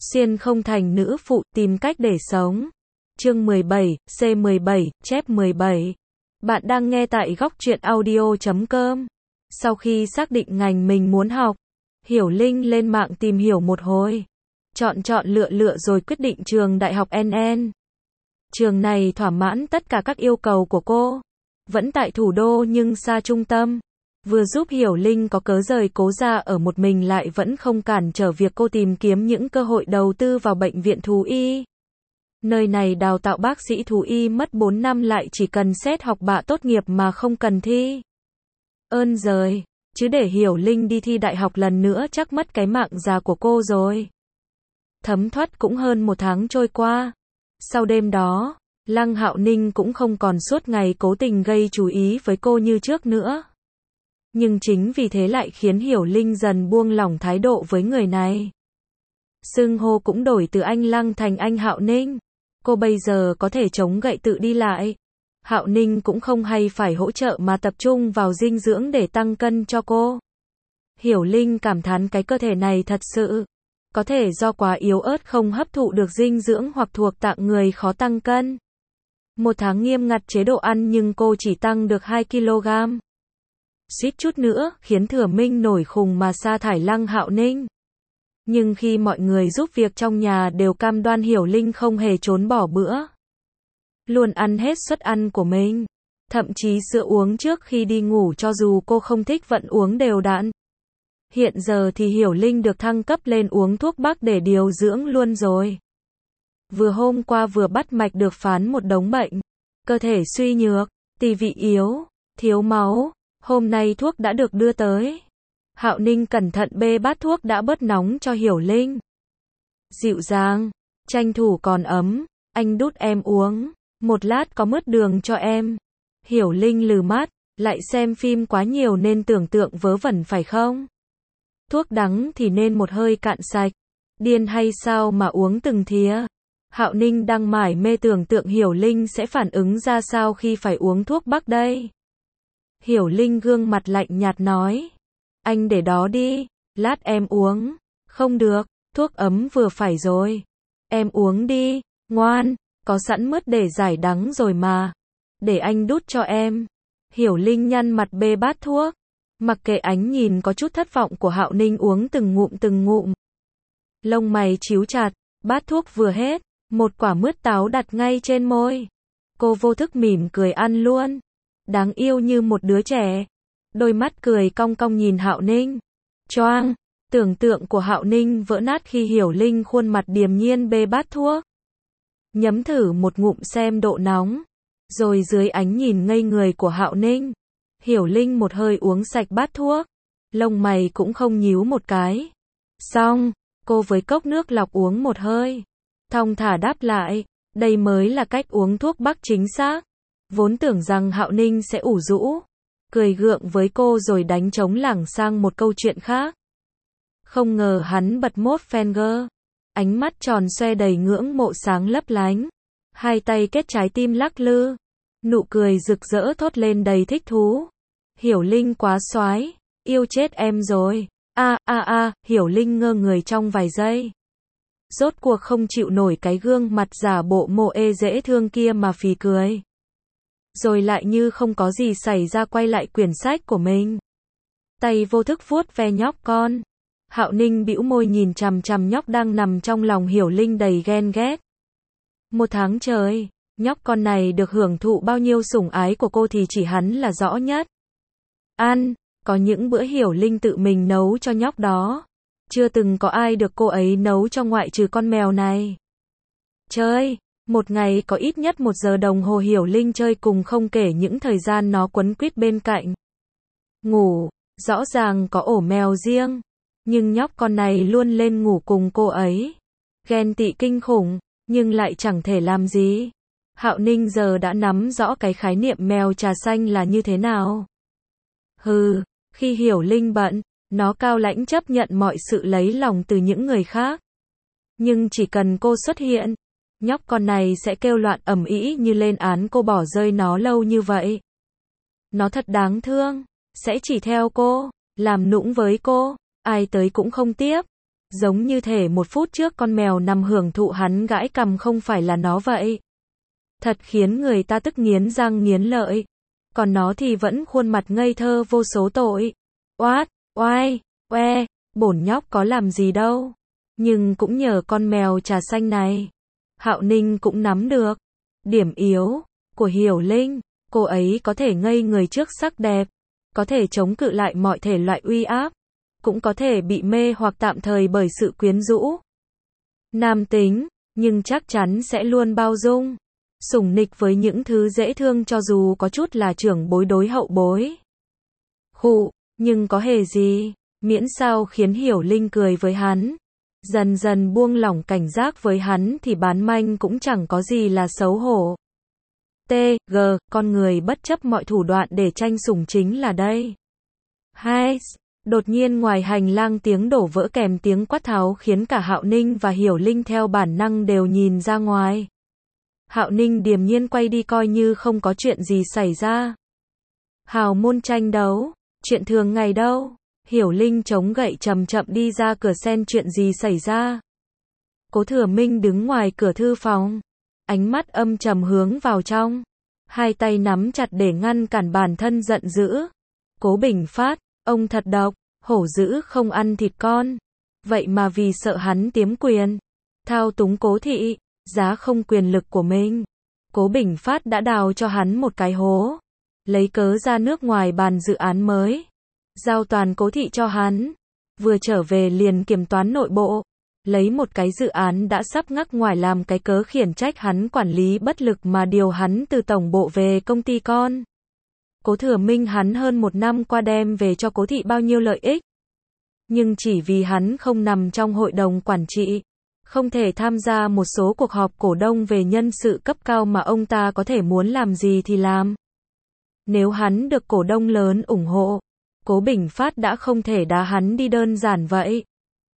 Xuyên không thành nữ phụ, tìm cách để sống. Chương 17, C17, chép 17. Bạn đang nghe tại góc truyện audio.com. Sau khi xác định ngành mình muốn học, Hiểu Linh lên mạng tìm hiểu một hồi. Chọn lựa rồi quyết định trường Đại học NN. Trường này thỏa mãn tất cả các yêu cầu của cô. Vẫn tại thủ đô nhưng xa trung tâm. Vừa giúp Hiểu Linh có cớ rời cố ra ở một mình lại vẫn không cản trở việc cô tìm kiếm những cơ hội đầu tư vào bệnh viện thú y. Nơi này đào tạo bác sĩ thú y mất 4 năm lại chỉ cần xét học bạ tốt nghiệp mà không cần thi. Ơn giời, chứ để Hiểu Linh đi thi đại học lần nữa chắc mất cái mạng già của cô rồi. Thấm thoát cũng hơn 1 tháng trôi qua. Sau đêm đó, Lăng Hạo Ninh cũng không còn suốt ngày cố tình gây chú ý với cô như trước nữa. Nhưng chính vì thế lại khiến Hiểu Linh dần buông lỏng thái độ với người này. Xưng hô cũng đổi từ anh Lăng thành anh Hạo Ninh. Cô bây giờ có thể chống gậy tự đi lại. Hạo Ninh cũng không hay phải hỗ trợ mà tập trung vào dinh dưỡng để tăng cân cho cô. Hiểu Linh cảm thán cái cơ thể này thật sự có thể do quá yếu ớt không hấp thụ được dinh dưỡng hoặc thuộc tạng người khó tăng cân. 1 tháng nghiêm ngặt chế độ ăn nhưng cô chỉ tăng được 2 kg. Suýt chút nữa khiến Thừa Minh nổi khùng mà sa thải Lăng Hạo Ninh. Nhưng khi mọi người giúp việc trong nhà đều cam đoan Hiểu Linh không hề trốn bỏ bữa. Luôn ăn hết suất ăn của mình. Thậm chí sữa uống trước khi đi ngủ cho dù cô không thích vẫn uống đều đặn. Hiện giờ thì Hiểu Linh được thăng cấp lên uống thuốc bắc để điều dưỡng luôn rồi. Vừa hôm qua vừa bắt mạch được phán một đống bệnh. Cơ thể suy nhược, tỳ vị yếu, thiếu máu. Hôm nay thuốc đã được đưa tới. Hạo Ninh cẩn thận bê bát thuốc đã bớt nóng cho Hiểu Linh. Dịu dàng, tranh thủ còn ấm, anh đút em uống, một lát có mứt đường cho em. Hiểu Linh lừ mắt, lại xem phim quá nhiều nên tưởng tượng vớ vẩn phải không? Thuốc đắng thì nên một hơi cạn sạch. Điên hay sao mà uống từng thìa? Hạo Ninh đang mải mê tưởng tượng Hiểu Linh sẽ phản ứng ra sao khi phải uống thuốc bắc đây. Hiểu Linh gương mặt lạnh nhạt nói. Anh để đó đi, lát em uống. Không được, thuốc ấm vừa phải rồi. Em uống đi, ngoan, có sẵn mứt để giải đắng rồi mà. Để anh đút cho em. Hiểu Linh nhăn mặt bê bát thuốc. Mặc kệ ánh nhìn có chút thất vọng của Hạo Ninh uống từng ngụm. Lông mày chíu chặt, bát thuốc vừa hết, một quả mứt táo đặt ngay trên môi. Cô vô thức mỉm cười ăn luôn. Đáng yêu như một đứa trẻ. Đôi mắt cười cong cong nhìn Hạo Ninh. Choang, tưởng tượng của Hạo Ninh vỡ nát khi Hiểu Linh khuôn mặt điềm nhiên bê bát thuốc. Nhấm thử một ngụm xem độ nóng. Rồi dưới ánh nhìn ngây người của Hạo Ninh, Hiểu Linh một hơi uống sạch bát thuốc. Lông mày cũng không nhíu một cái. Xong, cô với cốc nước lọc uống một hơi. Thong thả đáp lại, đây mới là cách uống thuốc bắc chính xác. Vốn tưởng rằng Hạo Ninh sẽ ủ rũ, cười gượng với cô rồi đánh trống lảng sang một câu chuyện khác. Không ngờ hắn bật mốt Fenger. Ánh mắt tròn xoe đầy ngưỡng mộ sáng lấp lánh. Hai tay kết trái tim lắc lư. Nụ cười rực rỡ thốt lên đầy thích thú. Hiểu Linh quá soái, yêu chết em rồi. Hiểu Linh ngơ người trong vài giây. Rốt cuộc không chịu nổi cái gương mặt giả bộ mộ ê dễ thương kia mà phì cười. Rồi lại như không có gì xảy ra quay lại quyển sách của mình. Tay vô thức vuốt ve nhóc con. Hạo Ninh bĩu môi nhìn chằm chằm nhóc đang nằm trong lòng Hiểu Linh đầy ghen ghét. 1 tháng trời, nhóc con này được hưởng thụ bao nhiêu sủng ái của cô thì chỉ hắn là rõ nhất. Có những bữa Hiểu Linh tự mình nấu cho nhóc đó. Chưa từng có ai được cô ấy nấu cho ngoại trừ con mèo này. Chơi, một ngày có ít nhất 1 giờ đồng hồ Hiểu Linh chơi cùng không kể những thời gian nó quấn quýt bên cạnh. Ngủ, rõ ràng có ổ mèo riêng, nhưng nhóc con này luôn lên ngủ cùng cô ấy. Ghen tị kinh khủng, nhưng lại chẳng thể làm gì. Hạo Ninh giờ đã nắm rõ cái khái niệm mèo trà xanh là như thế nào. Khi Hiểu Linh bận, nó cao lãnh chấp nhận mọi sự lấy lòng từ những người khác. Nhưng chỉ cần cô xuất hiện, nhóc con này sẽ kêu loạn ầm ĩ như lên án cô bỏ rơi nó lâu như vậy. Nó thật đáng thương, sẽ chỉ theo cô, làm nũng với cô, ai tới cũng không tiếp. Giống như thể 1 phút trước con mèo nằm hưởng thụ hắn gãi cằm không phải là nó vậy. Thật khiến người ta tức nghiến răng nghiến lợi. Còn nó thì vẫn khuôn mặt ngây thơ vô số tội. Oát, oai, oe, bổn nhóc có làm gì đâu. Nhưng cũng nhờ con mèo trà xanh này, Hạo Ninh cũng nắm được điểm yếu của Hiểu Linh. Cô ấy có thể ngây người trước sắc đẹp, có thể chống cự lại mọi thể loại uy áp, cũng có thể bị mê hoặc tạm thời bởi sự quyến rũ nam tính, nhưng chắc chắn sẽ luôn bao dung, sủng nịch với những thứ dễ thương cho dù có chút là trưởng bối đối hậu bối. Khụ, nhưng có hề gì, miễn sao khiến Hiểu Linh cười với hắn, dần dần buông lỏng cảnh giác với hắn thì bán manh cũng chẳng có gì là xấu hổ. T.G. Con người bất chấp mọi thủ đoạn để tranh sủng chính là đây. Hai. Đột nhiên ngoài hành lang tiếng đổ vỡ kèm tiếng quát tháo khiến cả Hạo Ninh và Hiểu Linh theo bản năng đều nhìn ra ngoài. Hạo Ninh điềm nhiên quay đi coi như không có chuyện gì xảy ra. Hào môn tranh đấu, chuyện thường ngày đâu. Hiểu Linh chống gậy chậm chậm đi ra cửa xem chuyện gì xảy ra. Cố Thừa Minh đứng ngoài cửa thư phòng, ánh mắt âm trầm hướng vào trong, hai tay nắm chặt để ngăn cản bản thân giận dữ. Cố Bình Phát, ông thật độc, hổ dữ không ăn thịt con. Vậy mà vì sợ hắn tiếm quyền, thao túng Cố thị, giá không quyền lực của mình, Cố Bình Phát đã đào cho hắn một cái hố, lấy cớ ra nước ngoài bàn dự án mới, giao toàn Cố thị cho hắn. Vừa trở về liền kiểm toán nội bộ, lấy một cái dự án đã sắp ngắc ngoài làm cái cớ khiển trách hắn quản lý bất lực mà điều hắn từ tổng bộ về công ty con. Cố Thừa Minh hắn hơn 1 năm qua đem về cho Cố thị bao nhiêu lợi ích. Nhưng chỉ vì hắn không nằm trong hội đồng quản trị, không thể tham gia một số cuộc họp cổ đông về nhân sự cấp cao mà ông ta có thể muốn làm gì thì làm. Nếu hắn được cổ đông lớn ủng hộ, Cố Bình Phát đã không thể đá hắn đi đơn giản vậy.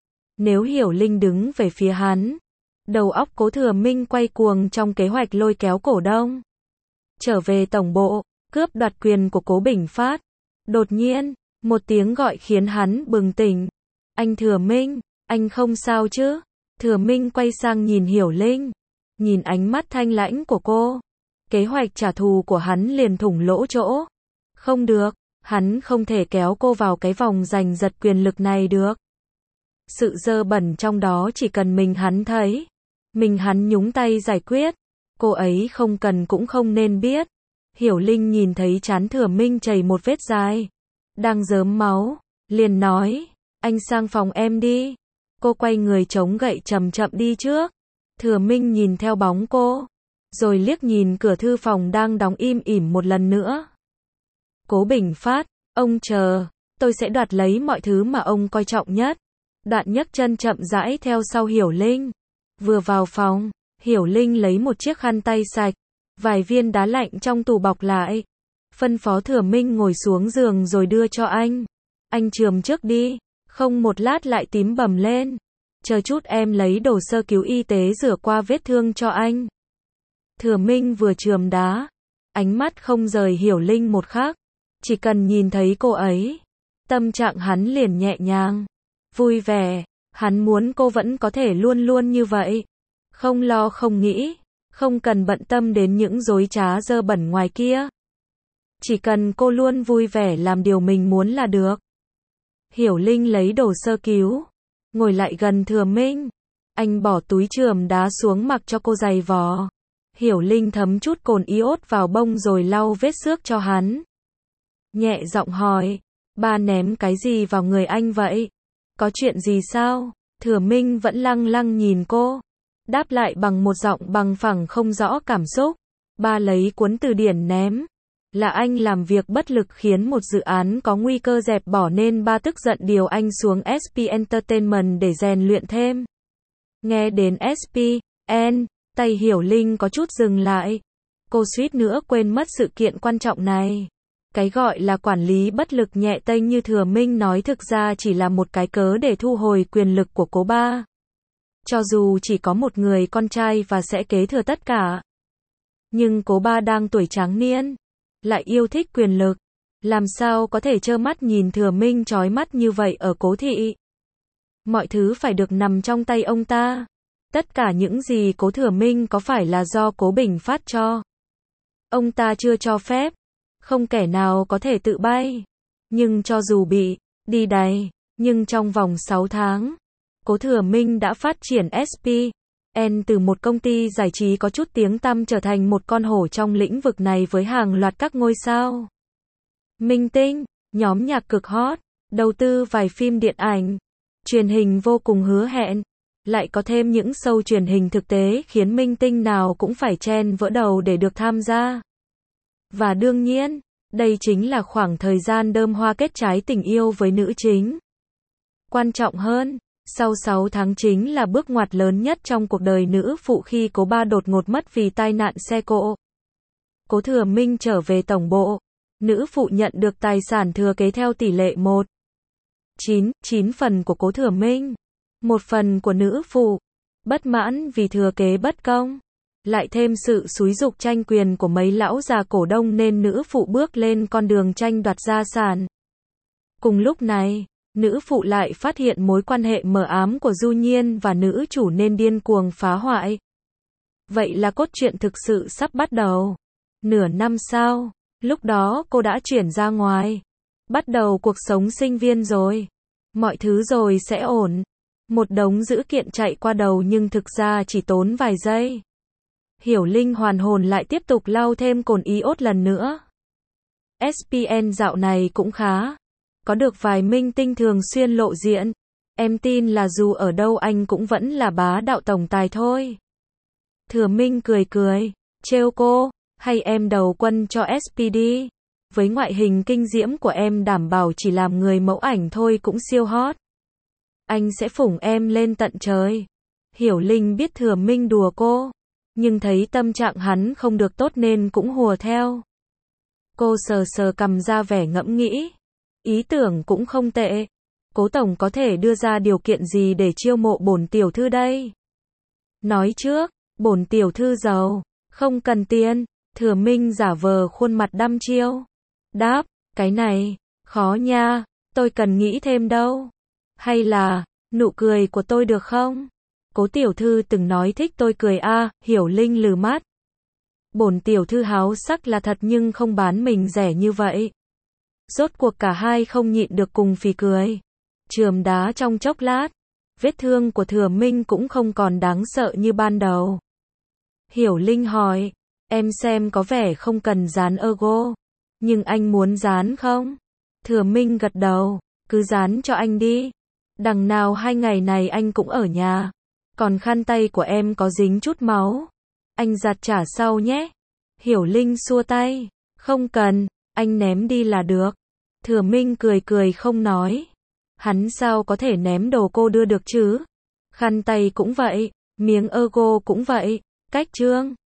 Nếu Hiểu Linh đứng về phía hắn, đầu óc Cố Thừa Minh quay cuồng trong kế hoạch lôi kéo cổ đông trở về tổng bộ, cướp đoạt quyền của Cố Bình Phát. Đột nhiên, một tiếng gọi khiến hắn bừng tỉnh. Anh Thừa Minh, anh không sao chứ? Thừa Minh quay sang nhìn Hiểu Linh, nhìn ánh mắt thanh lãnh của cô. Kế hoạch trả thù của hắn liền thủng lỗ chỗ. Không được, hắn không thể kéo cô vào cái vòng giành giật quyền lực này được. Sự dơ bẩn trong đó chỉ cần mình hắn thấy, mình hắn nhúng tay giải quyết. Cô ấy không cần cũng không nên biết. Hiểu Linh nhìn thấy trán Thừa Minh chảy một vết dài, đang rớm máu, liền nói, anh sang phòng em đi. Cô quay người chống gậy chậm chậm đi trước. Thừa Minh nhìn theo bóng cô, rồi liếc nhìn cửa thư phòng đang đóng im ỉm một lần nữa. Cố Bình Phát, ông chờ, tôi sẽ đoạt lấy mọi thứ mà ông coi trọng nhất. Đoạn nhấc chân chậm rãi theo sau Hiểu Linh. Vừa vào phòng, Hiểu Linh lấy một chiếc khăn tay sạch, vài viên đá lạnh trong tủ bọc lại, phân phó Thừa Minh ngồi xuống giường rồi đưa cho anh. Anh chườm trước đi, không một lát lại tím bầm lên. Chờ chút em lấy đồ sơ cứu y tế rửa qua vết thương cho anh. Thừa Minh vừa chườm đá, ánh mắt không rời Hiểu Linh một khắc. Chỉ cần nhìn thấy cô ấy, tâm trạng hắn liền nhẹ nhàng, vui vẻ. Hắn muốn cô vẫn có thể luôn luôn như vậy, không lo không nghĩ, không cần bận tâm đến những dối trá dơ bẩn ngoài kia. Chỉ cần cô luôn vui vẻ làm điều mình muốn là được. Hiểu Linh lấy đồ sơ cứu, ngồi lại gần Thừa Minh. Anh bỏ túi chườm đá xuống mặc cho cô giày vò. Hiểu Linh thấm chút cồn iốt vào bông rồi lau vết xước cho hắn. Nhẹ giọng hỏi, ba ném cái gì vào người anh vậy? Có chuyện gì sao? Thừa Minh vẫn lăng lăng nhìn cô, đáp lại bằng một giọng bằng phẳng không rõ cảm xúc. Ba lấy cuốn từ điển ném. Là anh làm việc bất lực khiến một dự án có nguy cơ dẹp bỏ nên ba tức giận điều anh xuống SP Entertainment để rèn luyện thêm. Nghe đến SP, tay Hiểu Linh có chút dừng lại. Cô suýt nữa quên mất sự kiện quan trọng này. Cái gọi là quản lý bất lực nhẹ tênh như Thừa Minh nói thực ra chỉ là một cái cớ để thu hồi quyền lực của cố ba. Cho dù chỉ có một người con trai và sẽ kế thừa tất cả. Nhưng cố ba đang tuổi tráng niên, lại yêu thích quyền lực. Làm sao có thể trơ mắt nhìn Thừa Minh trói mắt như vậy ở cố thị. Mọi thứ phải được nằm trong tay ông ta. Tất cả những gì Cố Thừa Minh có phải là do Cố Bình Phát cho. Ông ta chưa cho phép. Không kẻ nào có thể tự bay. Nhưng cho dù bị đi đày, nhưng trong vòng 6 tháng, Cố Thừa Minh đã phát triển SPN từ một công ty giải trí có chút tiếng tăm trở thành một con hổ trong lĩnh vực này với hàng loạt các ngôi sao minh tinh, nhóm nhạc cực hot, đầu tư vài phim điện ảnh, truyền hình vô cùng hứa hẹn, lại có thêm những show truyền hình thực tế khiến minh tinh nào cũng phải chen vỡ đầu để được tham gia. Và đương nhiên, đây chính là khoảng thời gian đơm hoa kết trái tình yêu với nữ chính. Quan trọng hơn, sau 6 tháng chính là bước ngoặt lớn nhất trong cuộc đời nữ phụ khi Cố Ba đột ngột mất vì tai nạn xe cộ. Cố Thừa Minh trở về tổng bộ, nữ phụ nhận được tài sản thừa kế theo tỷ lệ 1:9 phần của Cố Thừa Minh, 1 phần của nữ phụ. Bất mãn vì thừa kế bất công, lại thêm sự xúi giục tranh quyền của mấy lão già cổ đông nên nữ phụ bước lên con đường tranh đoạt gia sản. Cùng lúc này, nữ phụ lại phát hiện mối quan hệ mờ ám của Du Nhiên và nữ chủ nên điên cuồng phá hoại. Vậy là cốt truyện thực sự sắp bắt đầu. Nửa năm sau, lúc đó cô đã chuyển ra ngoài, bắt đầu cuộc sống sinh viên rồi. Mọi thứ rồi sẽ ổn. Một đống dữ kiện chạy qua đầu nhưng thực ra chỉ tốn vài giây. Hiểu Linh hoàn hồn lại tiếp tục lau thêm cồn iốt lần nữa. SPN dạo này cũng khá. Có được vài minh tinh thường xuyên lộ diện. Em tin là dù ở đâu anh cũng vẫn là bá đạo tổng tài thôi. Thừa Minh cười cười, trêu cô, hay em đầu quân cho SPD. Với ngoại hình kinh diễm của em đảm bảo chỉ làm người mẫu ảnh thôi cũng siêu hot. Anh sẽ phủng em lên tận trời. Hiểu Linh biết Thừa Minh đùa cô, nhưng thấy tâm trạng hắn không được tốt nên cũng hùa theo. Cô sờ sờ cằm ra vẻ ngẫm nghĩ. Ý tưởng cũng không tệ. Cố tổng có thể đưa ra điều kiện gì để chiêu mộ bổn tiểu thư đây? Nói trước, bổn tiểu thư giàu, không cần tiền. Thừa Minh giả vờ khuôn mặt đăm chiêu. Đáp, cái này, khó nha, tôi cần nghĩ thêm đâu. Hay là, nụ cười của tôi được không? Cố tiểu thư từng nói thích tôi cười a. Hiểu Linh lừ mắt. Bổn tiểu thư háo sắc là thật nhưng không bán mình rẻ như vậy. Rốt cuộc cả hai không nhịn được cùng phì cười. Chườm đá trong chốc lát. Vết thương của Thừa Minh cũng không còn đáng sợ như ban đầu. Hiểu Linh hỏi, em xem có vẻ không cần dán ergo. Nhưng anh muốn dán không? Thừa Minh gật đầu, cứ dán cho anh đi. Đằng nào 2 ngày này anh cũng ở nhà. Còn khăn tay của em có dính chút máu. Anh giặt trả sau nhé. Hiểu Linh xua tay. Không cần, anh ném đi là được. Thừa Minh cười cười không nói. Hắn sao có thể ném đồ cô đưa được chứ? Khăn tay cũng vậy, miếng ergo cũng vậy. Cách trương.